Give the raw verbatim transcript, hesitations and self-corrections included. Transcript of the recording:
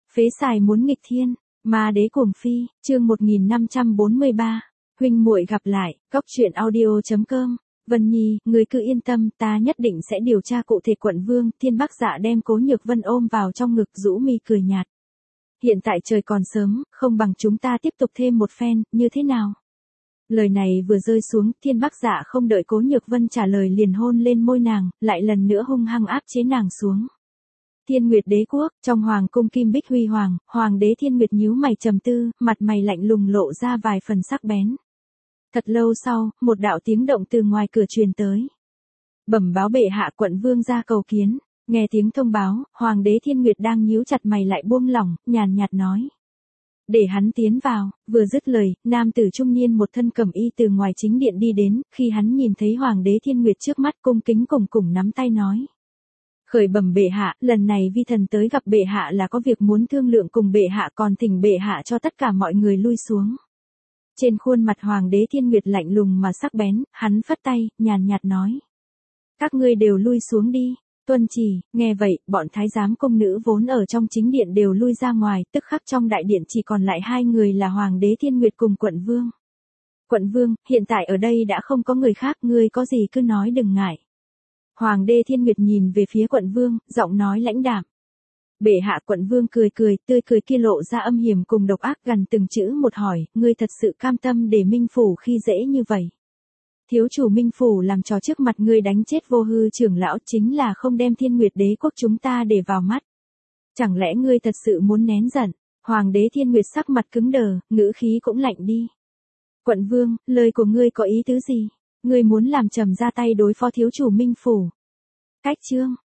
Phế xài muốn nghịch thiên, ma đế cuồng phi, chương một nghìn năm trăm bốn mươi ba. Huynh muội gặp lại, góc truyện audio chấm com. Vân Nhi, người cứ yên tâm, ta nhất định sẽ điều tra cụ thể. Quận Vương. Thiên Bắc Dạ đem Cố Nhược Vân ôm vào trong ngực, rũ mi cười nhạt. Hiện tại trời còn sớm, không bằng chúng ta tiếp tục thêm một phen, như thế nào? Lời này vừa rơi xuống, Thiên Bắc Dạ không đợi Cố Nhược Vân trả lời liền hôn lên môi nàng, lại lần nữa hung hăng áp chế nàng xuống. Thiên Nguyệt Đế quốc, trong hoàng cung Kim Bích Huy hoàng, hoàng đế Thiên Nguyệt nhíu mày trầm tư, mặt mày lạnh lùng lộ ra vài phần sắc bén. Thật lâu sau, một đạo tiếng động từ ngoài cửa truyền tới. Bẩm báo bệ hạ, quận vương ra cầu kiến. Nghe tiếng thông báo, hoàng đế Thiên Nguyệt đang nhíu chặt mày lại buông lỏng, nhàn nhạt nói. Để hắn tiến vào. Vừa dứt lời, nam tử trung niên một thân cẩm y từ ngoài chính điện đi đến, khi hắn nhìn thấy hoàng đế Thiên Nguyệt trước mắt cung kính cùng cùng nắm tay nói. Khởi bẩm bệ hạ, lần này vi thần tới gặp bệ hạ là có việc muốn thương lượng cùng bệ hạ, còn thỉnh bệ hạ cho tất cả mọi người lui xuống. Trên khuôn mặt hoàng đế Thiên Nguyệt lạnh lùng mà sắc bén, hắn phất tay, nhàn nhạt nói. Các ngươi đều lui xuống đi. Tuân chỉ. Nghe vậy, bọn thái giám công nữ vốn ở trong chính điện đều lui ra ngoài, tức khắc trong đại điện chỉ còn lại hai người là hoàng đế Thiên Nguyệt cùng quận vương. Quận vương, hiện tại ở đây đã không có người khác, ngươi có gì cứ nói đừng ngại. Hoàng đế Thiên Nguyệt nhìn về phía quận vương, giọng nói lãnh đạm. Bệ hạ. Quận vương cười cười, tươi cười kia lộ ra âm hiểm cùng độc ác, gần từng chữ một hỏi, ngươi thật sự cam tâm để Minh Phủ khi dễ như vậy? Thiếu chủ Minh Phủ làm trò trước mặt ngươi đánh chết Vô Hư trưởng lão, chính là không đem Thiên Nguyệt Đế quốc chúng ta để vào mắt. Chẳng lẽ ngươi thật sự muốn nén giận? Hoàng đế Thiên Nguyệt sắc mặt cứng đờ, ngữ khí cũng lạnh đi. Quận vương, lời của ngươi có ý tứ gì? Ngươi muốn làm trầm ra tay đối phó thiếu chủ Minh Phủ? Cách chương,